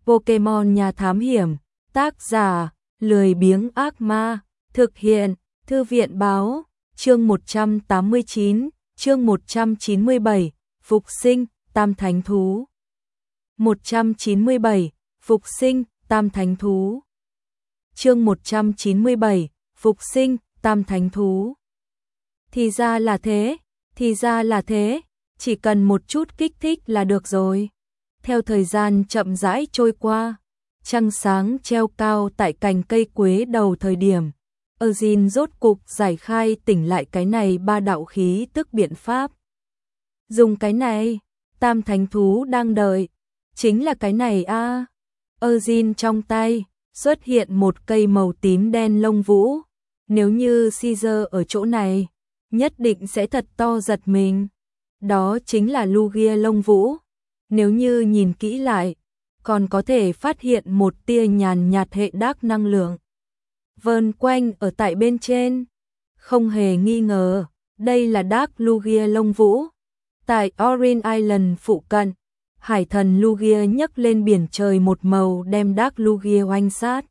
Pokemon Nhà Thám Hiểm, tác giả, lười biếng ác ma, thực hiện, Thư viện Báo, chương 189, chương 197, Phục sinh, Tam Thánh Thú. 197, Phục sinh, Tam Thánh Thú. Chương 197, Phục sinh, Tam Thánh Thú. Thì ra là thế, chỉ cần một chút kích thích là được rồi. Theo thời gian chậm rãi trôi qua, trăng sáng treo cao tại cành cây quế đầu thời điểm, Eugene rốt cục giải khai tỉnh lại cái này ba đạo khí tức biện pháp. Dùng cái này, Tam Thánh Thú đang đợi, chính là cái này a. Eugene trong tay xuất hiện một cây màu tím đen lông vũ, nếu như Caesar ở chỗ này, nhất định sẽ thật to giật mình. Đó chính là Lugia lông vũ. Nếu như nhìn kỹ lại, còn có thể phát hiện một tia nhàn nhạt hệ đác năng lượng vờn quanh ở tại bên trên. Không hề nghi ngờ, đây là Dark Lugia lông vũ. Tại Orange Island phụ cận, hải thần Lugia nhấc lên biển trời một màu đem Dark Lugia oanh sát.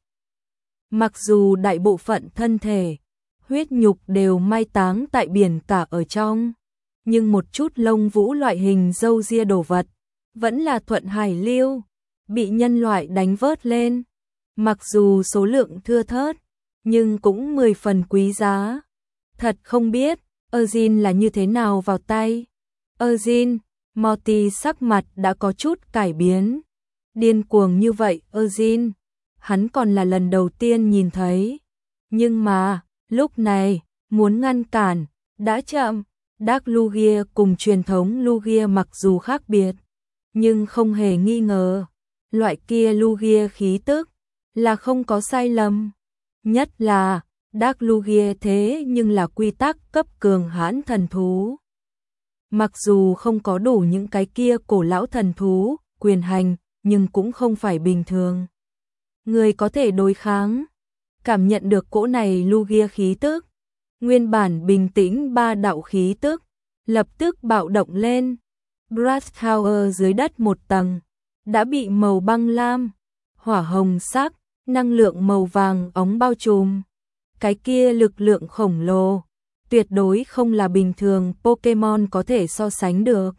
Mặc dù đại bộ phận thân thể, huyết nhục đều mai táng tại biển cả ở trong, nhưng một chút lông vũ loại hình râu ria đồ vật vẫn là thuận hải lưu, bị nhân loại đánh vớt lên. Mặc dù số lượng thưa thớt, nhưng cũng 10 phần quý giá. Thật không biết, Eugene là như thế nào vào tay. Eugene, Morty sắc mặt đã có chút cải biến. Điên cuồng như vậy Eugene, hắn còn là lần đầu tiên nhìn thấy. Nhưng mà, lúc này, muốn ngăn cản, đã chậm. Dark Lugia cùng truyền thống Lugia mặc dù khác biệt, nhưng không hề nghi ngờ, loại kia Lugia khí tức là không có sai lầm. Nhất là, Dark Lugia thế nhưng là quy tắc cấp cường hãn thần thú. Mặc dù không có đủ những cái kia cổ lão thần thú, quyền hành, nhưng cũng không phải bình thường. Người có thể đối kháng, cảm nhận được cỗ này Lugia khí tức. Nguyên bản bình tĩnh ba đạo khí tức, lập tức bạo động lên. Brass Tower dưới đất một tầng, đã bị màu băng lam, hỏa hồng sắc, năng lượng màu vàng óng bao trùm. Cái kia lực lượng khổng lồ, tuyệt đối không là bình thường Pokemon có thể so sánh được.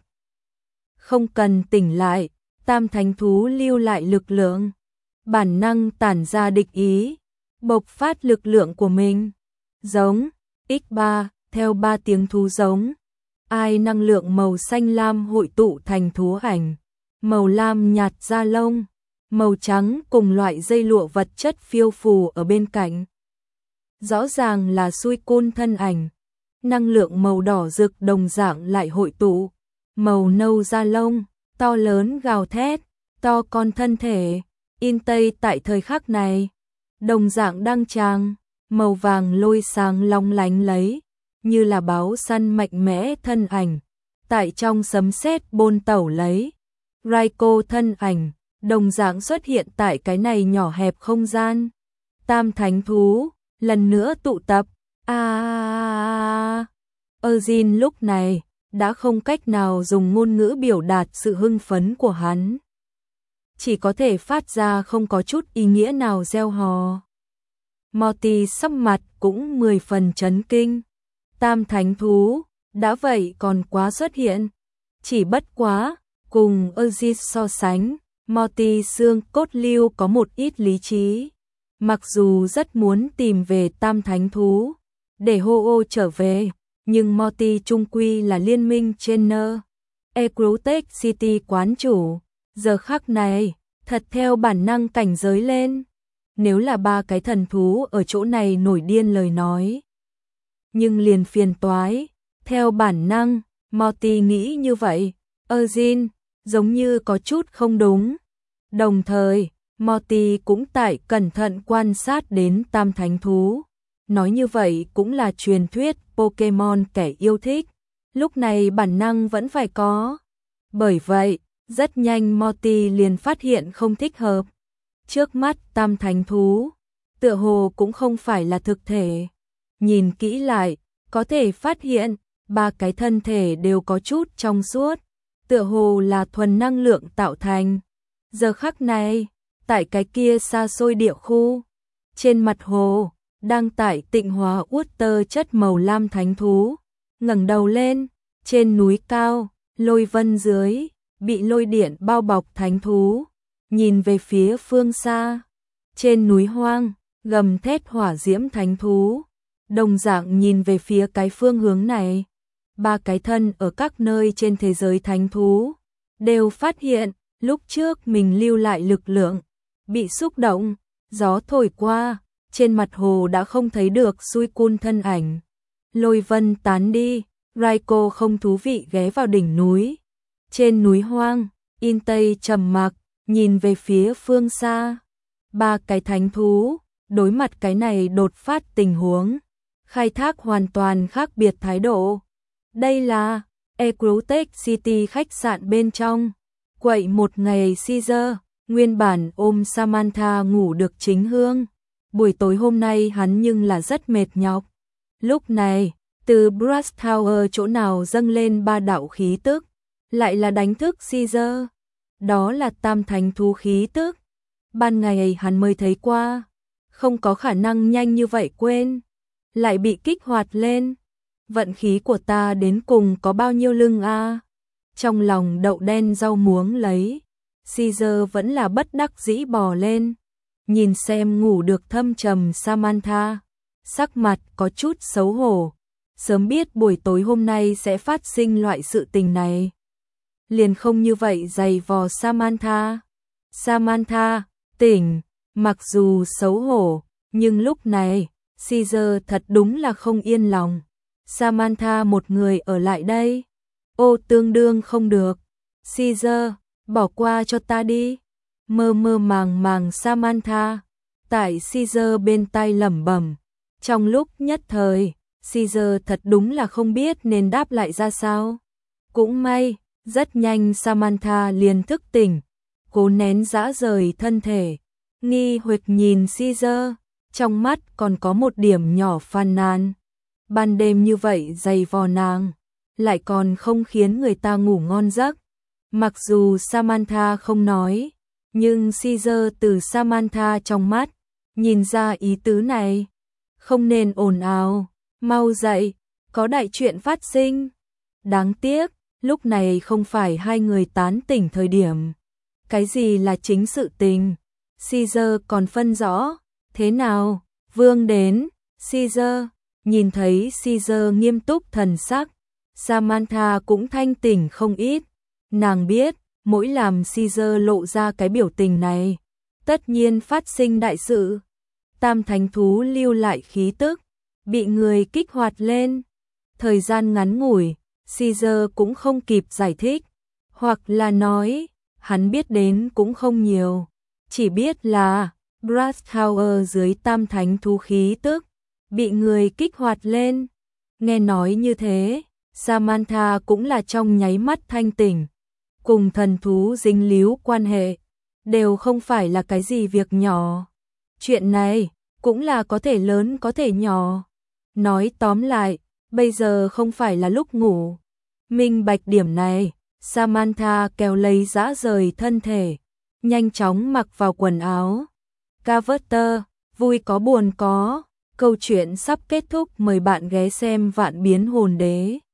Không cần tỉnh lại, Tam Thánh Thú lưu lại lực lượng, bản năng tản ra địch ý, bộc phát lực lượng của mình. Giống, X3, theo 3 tiếng thú giống. Ai năng lượng màu xanh lam hội tụ thành thú ảnh, màu lam nhạt da lông, màu trắng cùng loại dây lụa vật chất phiêu phù ở bên cạnh. Rõ ràng là Suicune thân ảnh, năng lượng màu đỏ rực đồng dạng lại hội tụ, màu nâu da lông, to lớn gào thét, to con thân thể, in tây tại thời khắc này, đồng dạng đăng tràng, màu vàng lôi sáng long lánh lấy, như là báo săn mạnh mẽ thân ảnh, tại trong sấm sét bôn tẩu lấy. Raikou thân ảnh, đồng dạng xuất hiện tại cái này nhỏ hẹp không gian. Tam Thánh Thú, lần nữa tụ tập. Eugene lúc này, đã không cách nào dùng ngôn ngữ biểu đạt sự hưng phấn của hắn. Chỉ có thể phát ra không có chút ý nghĩa nào reo hò. Morty sắc mặt cũng 10 phần chấn kinh. Tam Thánh Thú, đã vậy còn quá xuất hiện. Chỉ bất quá, cùng Eugene so sánh, Morty xương cốt lưu có một ít lý trí. Mặc dù rất muốn tìm về Tam Thánh Thú, để Ho-Oh trở về, nhưng Morty trung quy là liên minh Trainer, Ecruteak City quán chủ. Giờ khắc này, thật theo bản năng cảnh giới lên. Nếu là 3 cái thần thú ở chỗ này nổi điên lời nói, nhưng liền phiền toái. Theo bản năng, Morty nghĩ như vậy. Eugene, giống như có chút không đúng. Đồng thời, Morty cũng tại cẩn thận quan sát đến Tam Thánh Thú. Nói như vậy cũng là truyền thuyết Pokemon kẻ yêu thích. Lúc này bản năng vẫn phải có. Bởi vậy, rất nhanh Morty liền phát hiện không thích hợp. Trước mắt Tam Thánh Thú, tựa hồ cũng không phải là thực thể. Nhìn kỹ lại, có thể phát hiện, 3 cái thân thể đều có chút trong suốt, tựa hồ là thuần năng lượng tạo thành. Giờ khắc này, tại cái kia xa xôi địa khu, trên mặt hồ, đang tại tịnh hóa uất tơ chất màu lam thánh thú, ngẩng đầu lên, trên núi cao, lôi vân dưới, bị lôi điện bao bọc thánh thú, nhìn về phía phương xa, trên núi hoang, gầm thét hỏa diễm thánh thú, đồng dạng nhìn về phía cái phương hướng này. Ba cái thân ở các nơi trên thế giới thánh thú đều phát hiện lúc trước mình lưu lại lực lượng bị xúc động, gió thổi qua, trên mặt hồ đã không thấy được Suicune thân ảnh. Lôi vân tán đi, Raiko không thú vị ghé vào đỉnh núi. Trên núi hoang, Intei trầm mặc, nhìn về phía phương xa. Ba cái thánh thú, đối mặt cái này đột phát tình huống, khai thác hoàn toàn khác biệt thái độ. Đây là Ecrutex City khách sạn bên trong. Quậy một ngày Caesar, nguyên bản ôm Samantha ngủ được chính hương. Buổi tối hôm nay hắn nhưng là rất mệt nhọc. Lúc này, từ Brass Tower chỗ nào dâng lên ba đạo khí tức, lại là đánh thức Caesar. Đó là tam thánh thú khí tức. Ban ngày hắn mới thấy qua, không có khả năng nhanh như vậy quên, lại bị kích hoạt lên. Vận khí của ta đến cùng có bao nhiêu lưng a? Trong lòng đậu đen rau muống lấy, Caesar vẫn là bất đắc dĩ bò lên, nhìn xem ngủ được thâm trầm Samantha, sắc mặt có chút xấu hổ, sớm biết buổi tối hôm nay sẽ phát sinh loại sự tình này, liền không như vậy giày vò Samantha. Samantha, tỉnh, mặc dù xấu hổ, nhưng lúc này, Caesar thật đúng là không yên lòng. Samantha một người ở lại đây, ô tương đương không được. Caesar, bỏ qua cho ta đi. Mơ mơ màng màng Samantha, tại Caesar bên tai lẩm bẩm. Trong lúc nhất thời, Caesar thật đúng là không biết nên đáp lại ra sao. Cũng may, rất nhanh Samantha liền thức tỉnh, cố nén dã rời thân thể, nghi hoặc nhìn Caesar, trong mắt còn có một điểm nhỏ phàn nàn. Ban đêm như vậy dày vò nàng, lại còn không khiến người ta ngủ ngon giấc. Mặc dù Samantha không nói, nhưng Caesar từ Samantha trong mắt, nhìn ra ý tứ này. Không nên ồn ào, mau dậy, có đại chuyện phát sinh. Đáng tiếc, lúc này không phải hai người tán tỉnh thời điểm. Cái gì là chính sự tình? Caesar còn phân rõ. Thế nào? Vương đến. Caesar, nhìn thấy Caesar nghiêm túc thần sắc, Samantha cũng thanh tỉnh không ít. Nàng biết, mỗi làm Caesar lộ ra cái biểu tình này, tất nhiên phát sinh đại sự. Tam thánh thú lưu lại khí tức, bị người kích hoạt lên. Thời gian ngắn ngủi, Caesar cũng không kịp giải thích, hoặc là nói, hắn biết đến cũng không nhiều, chỉ biết là Brass Tower dưới tam thánh thú khí tức, bị người kích hoạt lên. Nghe nói như thế, Samantha cũng là trong nháy mắt thanh tỉnh, cùng thần thú dính líu quan hệ, đều không phải là cái gì việc nhỏ. Chuyện này, cũng là có thể lớn có thể nhỏ. Nói tóm lại, bây giờ không phải là lúc ngủ. Minh bạch điểm này, Samantha kéo lấy dã rời thân thể, nhanh chóng mặc vào quần áo. Carver, vui có buồn có, câu chuyện sắp kết thúc, mời bạn ghé xem Vạn Biến Hồn Đế.